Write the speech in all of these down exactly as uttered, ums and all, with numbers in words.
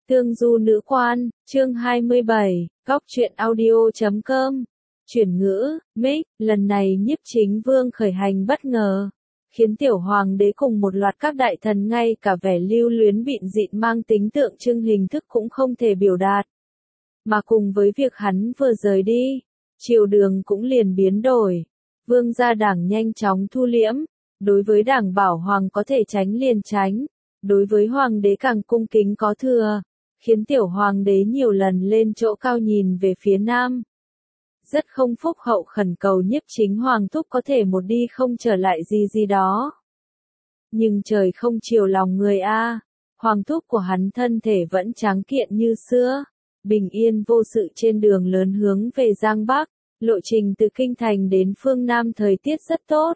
Tương du nữ quan, chương hai mươi bảy, góc truyện audio chấm com. Chuyển ngữ, mic, lần này Nhiếp Chính Vương khởi hành bất ngờ, khiến tiểu hoàng đế cùng một loạt các đại thần ngay cả vẻ lưu luyến bịn dịn mang tính tượng trưng hình thức cũng không thể biểu đạt. Mà cùng với việc hắn vừa rời đi, triều đường cũng liền biến đổi. Vương gia đảng nhanh chóng thu liễm, đối với đảng bảo hoàng có thể tránh liền tránh, đối với hoàng đế càng cung kính có thừa, khiến tiểu hoàng đế nhiều lần lên chỗ cao nhìn về phía nam. Rất không phúc hậu khẩn cầu Nhiếp Chính Hoàng thúc có thể một đi không trở lại gì gì đó. Nhưng trời không chiều lòng người a, hoàng thúc của hắn thân thể vẫn tráng kiện như xưa, bình yên vô sự trên đường lớn hướng về Giang Bắc, lộ trình từ Kinh Thành đến phương Nam thời tiết rất tốt.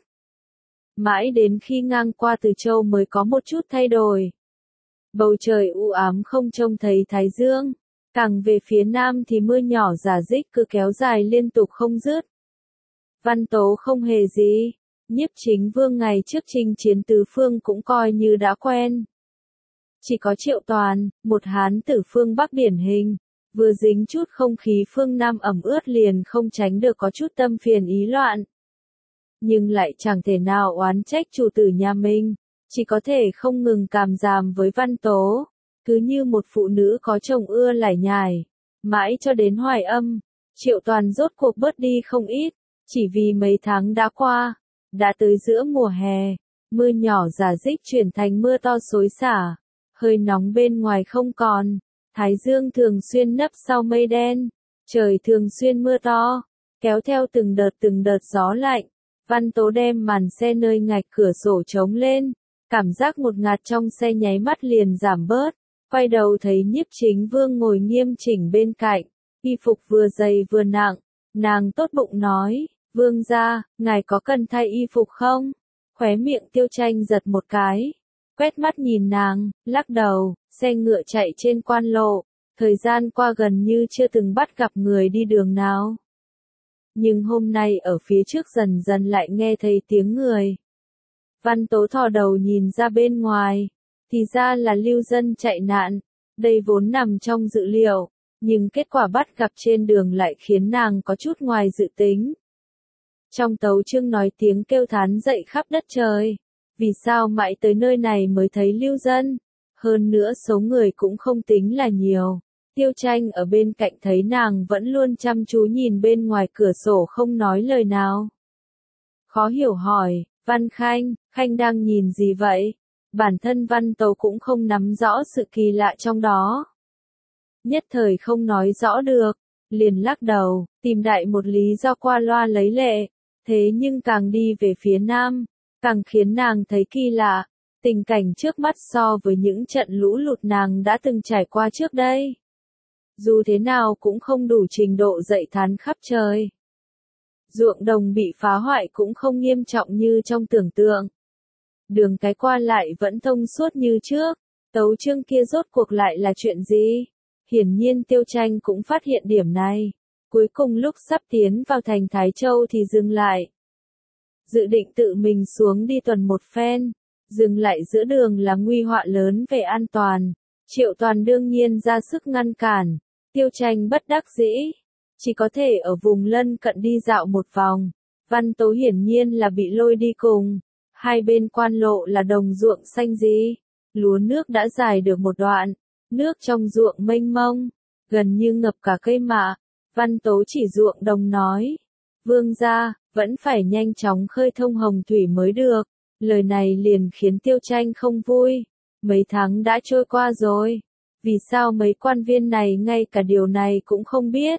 Mãi đến khi ngang qua Từ Châu mới có một chút thay đổi. Bầu trời u ám không trông thấy thái dương, càng về phía nam thì mưa nhỏ rả rích cứ kéo dài liên tục không dứt. Văn tố không hề gì, Nhiếp Chính Vương ngày trước chinh chiến tứ phương cũng coi như đã quen. Chỉ có Triệu Toàn, một hán tử phương Bắc điển hình, vừa dính chút không khí phương Nam ẩm ướt liền không tránh được có chút tâm phiền ý loạn. Nhưng lại chẳng thể nào oán trách chủ tử nhà mình, chỉ có thể không ngừng càm ràm với Văn Tố, cứ như một phụ nữ có chồng ưa lải nhải, mãi cho đến Hoài Âm, Triệu Toàn rốt cuộc bớt đi không ít, chỉ vì mấy tháng đã qua, đã tới giữa mùa hè, mưa nhỏ rả rích chuyển thành mưa to xối xả, hơi nóng bên ngoài không còn, thái dương thường xuyên nấp sau mây đen, trời thường xuyên mưa to, kéo theo từng đợt từng đợt gió lạnh. Văn Tố đem màn xe nơi ngạch cửa sổ trống lên, cảm giác ngột ngạt trong xe nháy mắt liền giảm bớt, quay đầu thấy Nhiếp Chính Vương ngồi nghiêm chỉnh bên cạnh, y phục vừa dày vừa nặng, nàng tốt bụng nói, Vương gia, ngài có cần thay y phục không? Khóe miệng Tiêu Tranh giật một cái, quét mắt nhìn nàng, lắc đầu, xe ngựa chạy trên quan lộ, thời gian qua gần như chưa từng bắt gặp người đi đường nào. Nhưng hôm nay ở phía trước dần dần lại nghe thấy tiếng người. Văn Tố thò đầu nhìn ra bên ngoài, thì ra là lưu dân chạy nạn, đây vốn nằm trong dự liệu, nhưng kết quả bắt gặp trên đường lại khiến nàng có chút ngoài dự tính. Trong tấu chương nói tiếng kêu thán dậy khắp đất trời, vì sao mãi tới nơi này mới thấy lưu dân, hơn nữa số người cũng không tính là nhiều. Tiêu Tranh ở bên cạnh thấy nàng vẫn luôn chăm chú nhìn bên ngoài cửa sổ không nói lời nào. Khó hiểu hỏi, Văn Khanh, Khanh đang nhìn gì vậy? Bản thân Văn Tố cũng không nắm rõ sự kỳ lạ trong đó. Nhất thời không nói rõ được, liền lắc đầu, tìm đại một lý do qua loa lấy lệ, thế nhưng càng đi về phía nam, càng khiến nàng thấy kỳ lạ, tình cảnh trước mắt so với những trận lũ lụt nàng đã từng trải qua trước đây. Dù thế nào cũng không đủ trình độ dậy thán khắp trời. Ruộng đồng bị phá hoại cũng không nghiêm trọng như trong tưởng tượng. Đường cái qua lại vẫn thông suốt như trước, tấu chương kia rốt cuộc lại là chuyện gì? Hiển nhiên Tiêu Tranh cũng phát hiện điểm này. Cuối cùng lúc sắp tiến vào thành Thái Châu thì dừng lại. Dự định tự mình xuống đi tuần một phen, dừng lại giữa đường là nguy họa lớn về an toàn. Triệu Toàn đương nhiên ra sức ngăn cản, Tiêu Tranh bất đắc dĩ, chỉ có thể ở vùng lân cận đi dạo một vòng. Văn Tố hiển nhiên là bị lôi đi cùng, hai bên quan lộ là đồng ruộng xanh gì, lúa nước đã dài được một đoạn, nước trong ruộng mênh mông, gần như ngập cả cây mạ. Văn Tố chỉ ruộng đồng nói, Vương gia, vẫn phải nhanh chóng khơi thông hồng thủy mới được, lời này liền khiến Tiêu Tranh không vui. Mấy tháng đã trôi qua rồi, vì sao mấy quan viên này ngay cả điều này cũng không biết?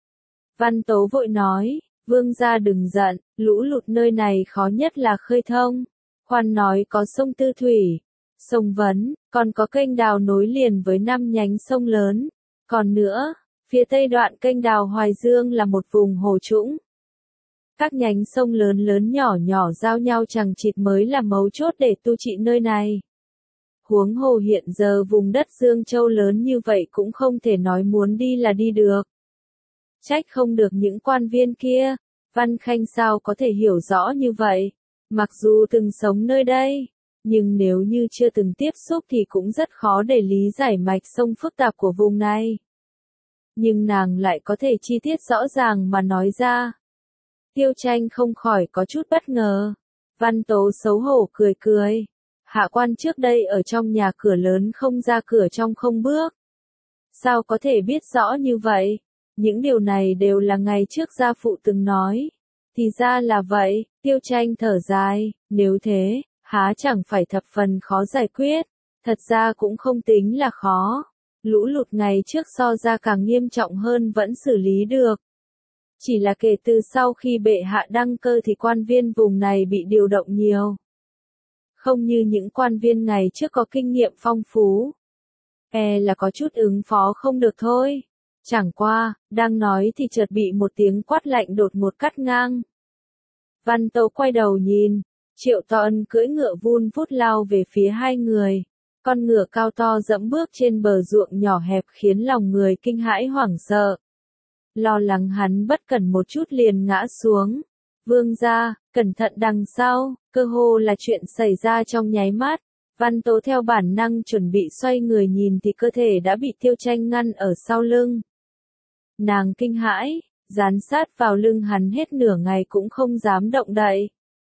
Văn Tố vội nói, Vương gia đừng giận, lũ lụt nơi này khó nhất là khơi thông. Khoan nói có sông Tư Thủy, sông Vấn, còn có kênh đào nối liền với năm nhánh sông lớn. Còn nữa, phía tây đoạn kênh đào Hoài Dương là một vùng hồ trũng. Các nhánh sông lớn lớn nhỏ nhỏ giao nhau chằng chịt mới là mấu chốt để tu trị nơi này. Huống hồ hiện giờ vùng đất Dương Châu lớn như vậy cũng không thể nói muốn đi là đi được. Trách không được những quan viên kia, Văn Khanh sao có thể hiểu rõ như vậy, mặc dù từng sống nơi đây, Nhưng nếu như chưa từng tiếp xúc thì cũng rất khó để lý giải mạch sông phức tạp của vùng này. Nhưng nàng lại có thể chi tiết rõ ràng mà nói ra. Tiêu Tranh không khỏi có chút bất ngờ. Văn Tố xấu hổ cười cười. Hạ quan trước đây ở trong nhà cửa lớn không ra cửa trong không bước. Sao có thể biết rõ như vậy? Những điều này đều là ngày trước gia phụ từng nói. Thì ra là vậy, Tiêu Tranh thở dài, nếu thế, há chẳng phải thập phần khó giải quyết. Thật ra cũng không tính là khó. Lũ lụt ngày trước so ra càng nghiêm trọng hơn vẫn xử lý được. Chỉ là kể từ sau khi bệ hạ đăng cơ thì quan viên vùng này bị điều động nhiều. Không như những quan viên ngày trước có kinh nghiệm phong phú. E là có chút ứng phó không được thôi. Chẳng qua, đang nói thì chợt bị một tiếng quát lạnh đột ngột cắt ngang. Văn Tố quay đầu nhìn, Triệu To Ân cưỡi ngựa vun vút lao về phía hai người. Con ngựa cao to dẫm bước trên bờ ruộng nhỏ hẹp khiến lòng người kinh hãi hoảng sợ. Lo lắng hắn bất cẩn một chút liền ngã xuống. Vương gia, cẩn thận đằng sau, cơ hồ là chuyện xảy ra trong nháy mắt. Văn Tố theo bản năng chuẩn bị xoay người nhìn thì cơ thể đã bị Tiêu Tranh ngăn ở sau lưng. Nàng kinh hãi, dán sát vào lưng hắn hết nửa ngày cũng không dám động đậy.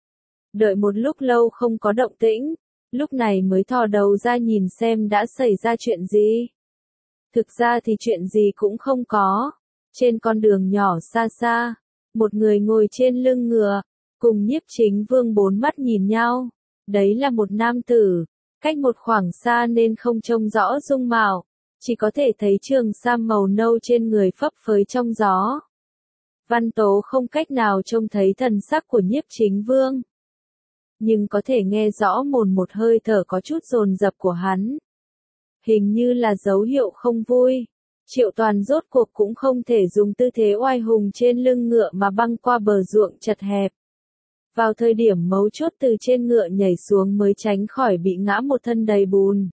Đợi một lúc lâu không có động tĩnh, lúc này mới thò đầu ra nhìn xem đã xảy ra chuyện gì. Thực ra thì chuyện gì cũng không có. Trên con đường nhỏ xa xa, một người ngồi trên lưng ngựa, cùng Nhiếp Chính Vương bốn mắt nhìn nhau. Đấy là một nam tử, cách một khoảng xa nên không trông rõ dung mạo, chỉ có thể thấy trường sam màu nâu trên người phấp phới trong gió. Văn Tố không cách nào trông thấy thần sắc của Nhiếp Chính Vương, nhưng có thể nghe rõ mồn một hơi thở có chút dồn dập của hắn. Hình như là dấu hiệu không vui. Triệu Toàn rốt cuộc cũng không thể dùng tư thế oai hùng trên lưng ngựa mà băng qua bờ ruộng chật hẹp. Vào thời điểm mấu chốt từ trên ngựa nhảy xuống mới tránh khỏi bị ngã một thân đầy bùn.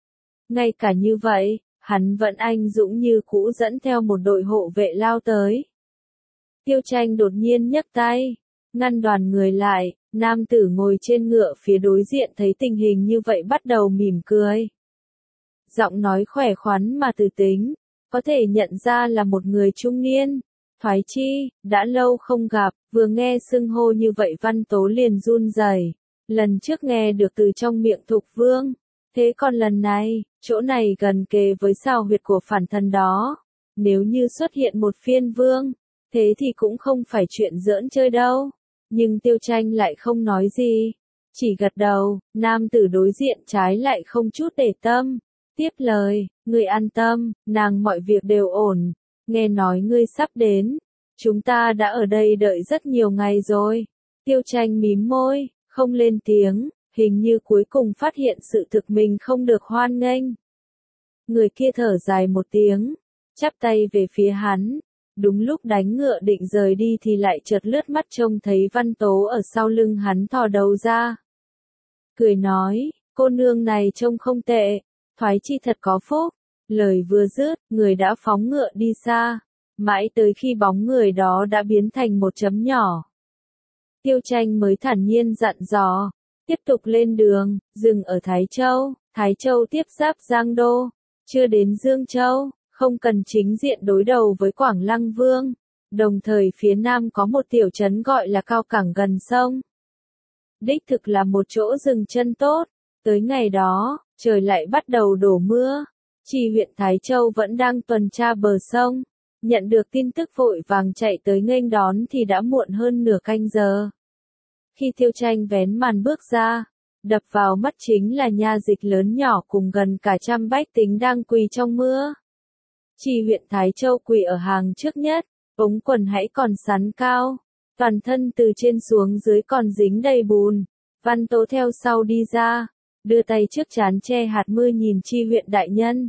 Ngay cả như vậy, hắn vẫn anh dũng như cũ dẫn theo một đội hộ vệ lao tới. Tiêu Tranh đột nhiên nhấc tay, ngăn đoàn người lại, nam tử ngồi trên ngựa phía đối diện thấy tình hình như vậy bắt đầu mỉm cười. Giọng nói khỏe khoắn mà từ tính, có thể nhận ra là một người trung niên. Thoái Chi, đã lâu không gặp, vừa nghe xưng hô như vậy Văn Tố liền run rẩy. Lần trước nghe được từ trong miệng Thục Vương, thế còn lần này, chỗ này gần kề với sao huyệt của phản thần đó. Nếu như xuất hiện một phiên vương, thế thì cũng không phải chuyện giỡn chơi đâu. Nhưng Tiêu Tranh lại không nói gì, chỉ gật đầu. Nam tử đối diện trái lại không chút để tâm, tiếp lời, ngươi an tâm, nàng mọi việc đều ổn. Nghe nói ngươi sắp đến, chúng ta đã ở đây đợi rất nhiều ngày rồi. Tiêu Tranh mím môi, không lên tiếng, hình như cuối cùng phát hiện sự thực mình không được hoan nghênh. Người kia thở dài một tiếng, chắp tay về phía hắn. Đúng lúc đánh ngựa định rời đi thì lại chợt lướt mắt trông thấy Văn Tố ở sau lưng hắn thò đầu ra. Cười nói, cô nương này trông không tệ, Thoái Chi thật có phúc. Lời vừa dứt, người đã phóng ngựa đi xa, mãi tới khi bóng người đó đã biến thành một chấm nhỏ. Tiêu Tranh mới thản nhiên dặn dò, tiếp tục lên đường, dừng ở Thái Châu, Thái Châu tiếp giáp Giang Đô, chưa đến Dương Châu, không cần chính diện đối đầu với Quảng Lăng Vương. Đồng thời phía nam có một tiểu trấn gọi là Cao Cảng gần sông. Đích thực là một chỗ dừng chân tốt. Tới ngày đó, trời lại bắt đầu đổ mưa. Chi huyện Thái Châu vẫn đang tuần tra bờ sông, nhận được tin tức vội vàng chạy tới nghênh đón thì đã muộn hơn nửa canh giờ. Khi Tiêu Tranh vén màn bước ra, đập vào mắt chính là nha dịch lớn nhỏ cùng gần cả trăm bách tính đang quỳ trong mưa. Chi huyện Thái Châu quỳ ở hàng trước nhất, ống quần hãy còn sắn cao, toàn thân từ trên xuống dưới còn dính đầy bùn. Văn Tố theo sau đi ra, đưa tay trước trán che hạt mưa nhìn Chi huyện đại nhân.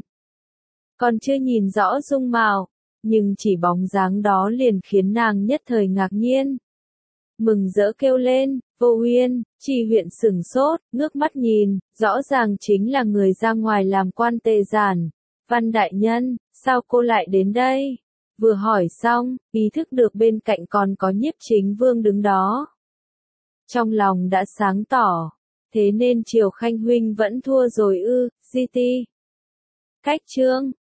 Còn chưa nhìn rõ dung mạo, nhưng chỉ bóng dáng đó liền khiến nàng nhất thời ngạc nhiên. Mừng rỡ kêu lên, Vô Uyên. Chi huyện sửng sốt, ngước mắt nhìn, rõ ràng chính là người ra ngoài làm quan tề giản. Văn đại nhân, sao cô lại đến đây? Vừa hỏi xong, ý thức được bên cạnh còn có Nhiếp Chính Vương đứng đó. Trong lòng đã sáng tỏ, thế nên Triều Khanh huynh vẫn thua rồi ư, gi ti. Cách chương